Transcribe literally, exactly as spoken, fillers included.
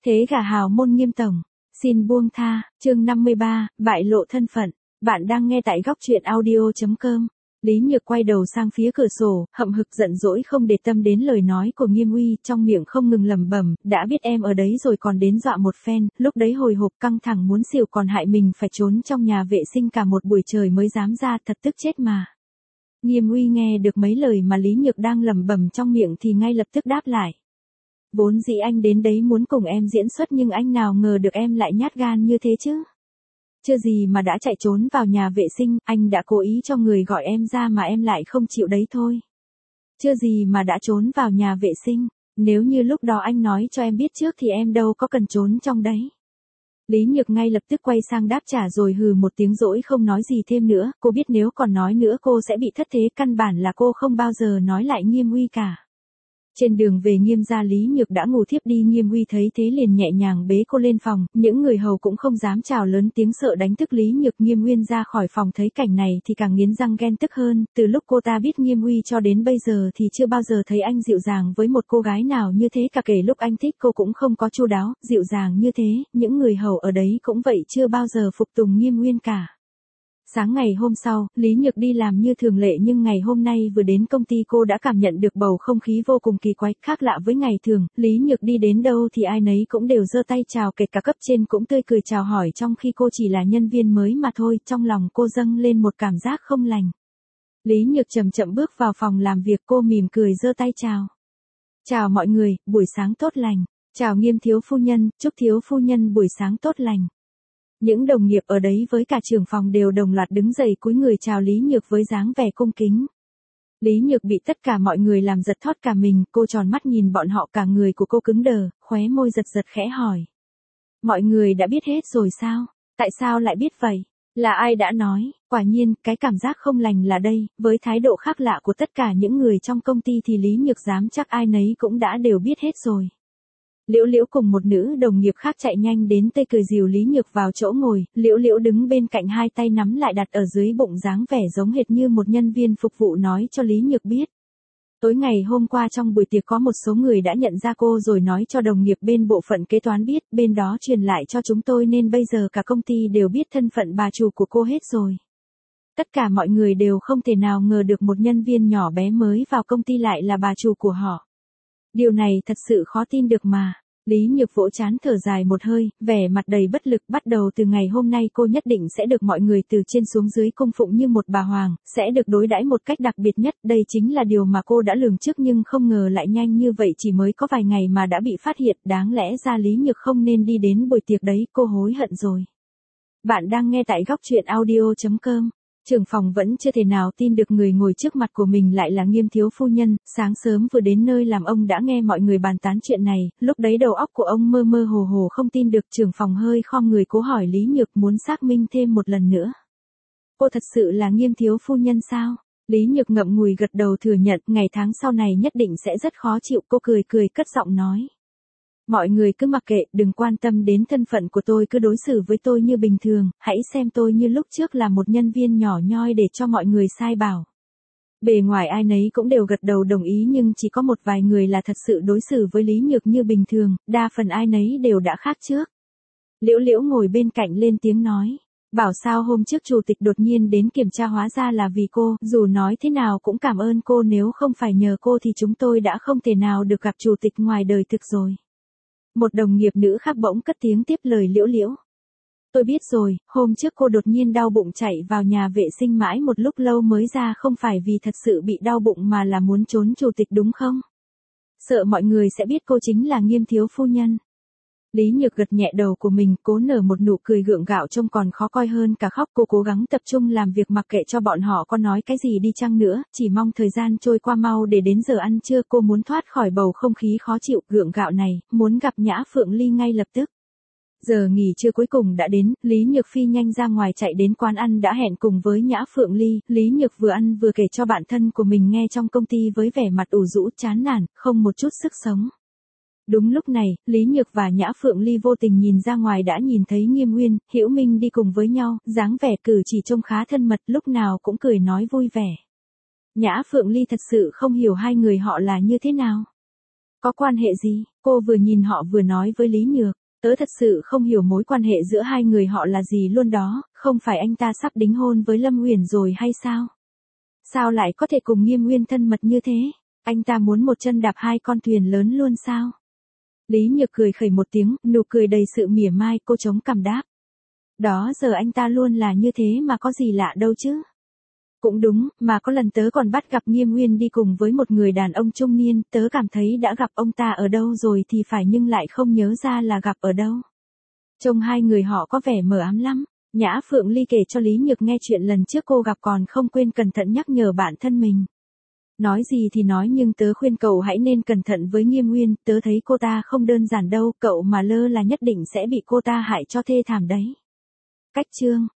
Thế gả hào môn Nghiêm tổng, xin buông tha, chương năm mươi ba, bại lộ thân phận. Bạn đang nghe tại góc truyện audio chấm com. Lý Nhược quay đầu sang phía cửa sổ, hậm hực giận dỗi không để tâm đến lời nói của Nghiêm Uy, trong miệng không ngừng lẩm bẩm, đã biết em ở đấy rồi còn đến dọa một phen, lúc đấy hồi hộp căng thẳng muốn xỉu còn hại mình phải trốn trong nhà vệ sinh cả một buổi trời mới dám ra, thật tức chết mà. Nghiêm Uy nghe được mấy lời mà Lý Nhược đang lẩm bẩm trong miệng thì ngay lập tức đáp lại. Vốn dĩ anh đến đấy muốn cùng em diễn xuất nhưng anh nào ngờ được em lại nhát gan như thế chứ. Chưa gì mà đã chạy trốn vào nhà vệ sinh, anh đã cố ý cho người gọi em ra mà em lại không chịu đấy thôi. Chưa gì mà đã trốn vào nhà vệ sinh, nếu như lúc đó anh nói cho em biết trước thì em đâu có cần trốn trong đấy. Lý Nhược ngay lập tức quay sang đáp trả rồi hừ một tiếng dỗi không nói gì thêm nữa, cô biết nếu còn nói nữa cô sẽ bị thất thế, căn bản là cô không bao giờ nói lại Nghiêm Uy cả. Trên đường về Nghiêm gia Lý Nhược đã ngủ thiếp đi, Nghiêm Uy thấy thế liền nhẹ nhàng bế cô lên phòng, những người hầu cũng không dám chào lớn tiếng sợ đánh thức Lý Nhược. Nghiêm Uyên ra khỏi phòng thấy cảnh này thì càng nghiến răng ghen tức hơn, từ lúc cô ta biết Nghiêm Uy cho đến bây giờ thì chưa bao giờ thấy anh dịu dàng với một cô gái nào như thế cả, kể lúc anh thích cô cũng không có chu đáo, dịu dàng như thế, những người hầu ở đấy cũng vậy chưa bao giờ phục tùng Nghiêm Uyên cả. Sáng ngày hôm sau, Lý Nhược đi làm như thường lệ nhưng ngày hôm nay vừa đến công ty cô đã cảm nhận được bầu không khí vô cùng kỳ quái, khác lạ với ngày thường. Lý Nhược đi đến đâu thì ai nấy cũng đều giơ tay chào, kể cả cấp trên cũng tươi cười chào hỏi, trong khi cô chỉ là nhân viên mới mà thôi. Trong lòng cô dâng lên một cảm giác không lành. Lý Nhược chậm chậm bước vào phòng làm việc, cô mỉm cười giơ tay chào. Chào mọi người, buổi sáng tốt lành. Chào Nghiêm thiếu phu nhân, chúc thiếu phu nhân buổi sáng tốt lành. Những đồng nghiệp ở đấy với cả trưởng phòng đều đồng loạt đứng dậy cúi người chào Lý Nhược với dáng vẻ cung kính. Lý Nhược bị tất cả mọi người làm giật thót cả mình, cô tròn mắt nhìn bọn họ, cả người của cô cứng đờ, khóe môi giật giật khẽ hỏi. Mọi người đã biết hết rồi sao? Tại sao lại biết vậy? Là ai đã nói? Quả nhiên, cái cảm giác không lành là đây, với thái độ khác lạ của tất cả những người trong công ty thì Lý Nhược dám chắc ai nấy cũng đã đều biết hết rồi. Liễu Liễu cùng một nữ đồng nghiệp khác chạy nhanh đến tê cười dìu Lý Nhược vào chỗ ngồi, Liễu Liễu đứng bên cạnh hai tay nắm lại đặt ở dưới bụng, dáng vẻ giống hệt như một nhân viên phục vụ nói cho Lý Nhược biết. Tối ngày hôm qua trong buổi tiệc có một số người đã nhận ra cô rồi nói cho đồng nghiệp bên bộ phận kế toán biết, bên đó truyền lại cho chúng tôi nên bây giờ cả công ty đều biết thân phận bà chủ của cô hết rồi. Tất cả mọi người đều không thể nào ngờ được một nhân viên nhỏ bé mới vào công ty lại là bà chủ của họ. Điều này thật sự khó tin được mà. Lý Nhược vỗ trán thở dài một hơi, vẻ mặt đầy bất lực. Bắt đầu từ ngày hôm nay cô nhất định sẽ được mọi người từ trên xuống dưới cung phụng như một bà hoàng, sẽ được đối đãi một cách đặc biệt nhất. Đây chính là điều mà cô đã lường trước nhưng không ngờ lại nhanh như vậy, chỉ mới có vài ngày mà đã bị phát hiện. Đáng lẽ ra Lý Nhược không nên đi đến buổi tiệc đấy, cô hối hận rồi. Bạn đang nghe tại góc truyện audio chấm com. Trưởng phòng vẫn chưa thể nào tin được người ngồi trước mặt của mình lại là Nghiêm thiếu phu nhân. Sáng sớm vừa đến nơi làm ông đã nghe mọi người bàn tán chuyện này, lúc đấy đầu óc của ông mơ mơ hồ hồ không tin được. Trưởng phòng hơi khom người cố hỏi Lý Nhược muốn xác minh thêm một lần nữa. Cô thật sự là Nghiêm thiếu phu nhân sao? Lý Nhược ngậm ngùi gật đầu thừa nhận, ngày tháng sau này nhất định sẽ rất khó chịu. Cô cười cười cất giọng nói. Mọi người cứ mặc kệ, đừng quan tâm đến thân phận của tôi, cứ đối xử với tôi như bình thường, hãy xem tôi như lúc trước là một nhân viên nhỏ nhoi để cho mọi người sai bảo. Bề ngoài ai nấy cũng đều gật đầu đồng ý nhưng chỉ có một vài người là thật sự đối xử với Lý Nhược như bình thường, đa phần ai nấy đều đã khác trước. Liễu Liễu ngồi bên cạnh lên tiếng nói. Bảo sao hôm trước chủ tịch đột nhiên đến kiểm tra hóa ra là vì cô, dù nói thế nào cũng cảm ơn cô, nếu không phải nhờ cô thì chúng tôi đã không thể nào được gặp chủ tịch ngoài đời thực rồi. Một đồng nghiệp nữ khác bỗng cất tiếng tiếp lời Liễu Liễu. Tôi biết rồi, hôm trước cô đột nhiên đau bụng chạy vào nhà vệ sinh mãi một lúc lâu mới ra, không phải vì thật sự bị đau bụng mà là muốn trốn chủ tịch đúng không? Sợ mọi người sẽ biết cô chính là Nghiêm thiếu phu nhân. Lý Nhược gật nhẹ đầu của mình, cố nở một nụ cười gượng gạo trông còn khó coi hơn cả khóc. Cô cố gắng tập trung làm việc mặc kệ cho bọn họ có nói cái gì đi chăng nữa, chỉ mong thời gian trôi qua mau để đến giờ ăn trưa. Cô muốn thoát khỏi bầu không khí khó chịu gượng gạo này, muốn gặp Nhã Phượng Ly ngay lập tức. Giờ nghỉ trưa cuối cùng đã đến, Lý Nhược phi nhanh ra ngoài chạy đến quán ăn đã hẹn cùng với Nhã Phượng Ly. Lý Nhược vừa ăn vừa kể cho bạn thân của mình nghe trong công ty với vẻ mặt ủ rũ chán nản, không một chút sức sống. Đúng lúc này, Lý Nhược và Nhã Phượng Ly vô tình nhìn ra ngoài đã nhìn thấy Nghiêm Uyên, Hữu Minh đi cùng với nhau, dáng vẻ cử chỉ trông khá thân mật, lúc nào cũng cười nói vui vẻ. Nhã Phượng Ly thật sự không hiểu hai người họ là như thế nào. Có quan hệ gì? Cô vừa nhìn họ vừa nói với Lý Nhược. Tớ thật sự không hiểu mối quan hệ giữa hai người họ là gì luôn đó, không phải anh ta sắp đính hôn với Lâm Huyền rồi hay sao? Sao lại có thể cùng Nghiêm Nguyên thân mật như thế? Anh ta muốn một chân đạp hai con thuyền lớn luôn sao? Lý Nhược cười khẩy một tiếng, nụ cười đầy sự mỉa mai, cô chống cằm đáp. Đó giờ anh ta luôn là như thế mà có gì lạ đâu chứ? Cũng đúng, mà có lần tớ còn bắt gặp Nghiêm Nguyên đi cùng với một người đàn ông trung niên, tớ cảm thấy đã gặp ông ta ở đâu rồi thì phải nhưng lại không nhớ ra là gặp ở đâu. Trông hai người họ có vẻ mờ ám lắm. Nhã Phượng Ly kể cho Lý Nhược nghe chuyện lần trước cô gặp còn không quên cẩn thận nhắc nhở bản thân mình. Nói gì thì nói nhưng tớ khuyên cậu hãy nên cẩn thận với Nghiêm Nguyên, tớ thấy cô ta không đơn giản đâu, cậu mà lơ là nhất định sẽ bị cô ta hại cho thê thảm đấy. Cách chương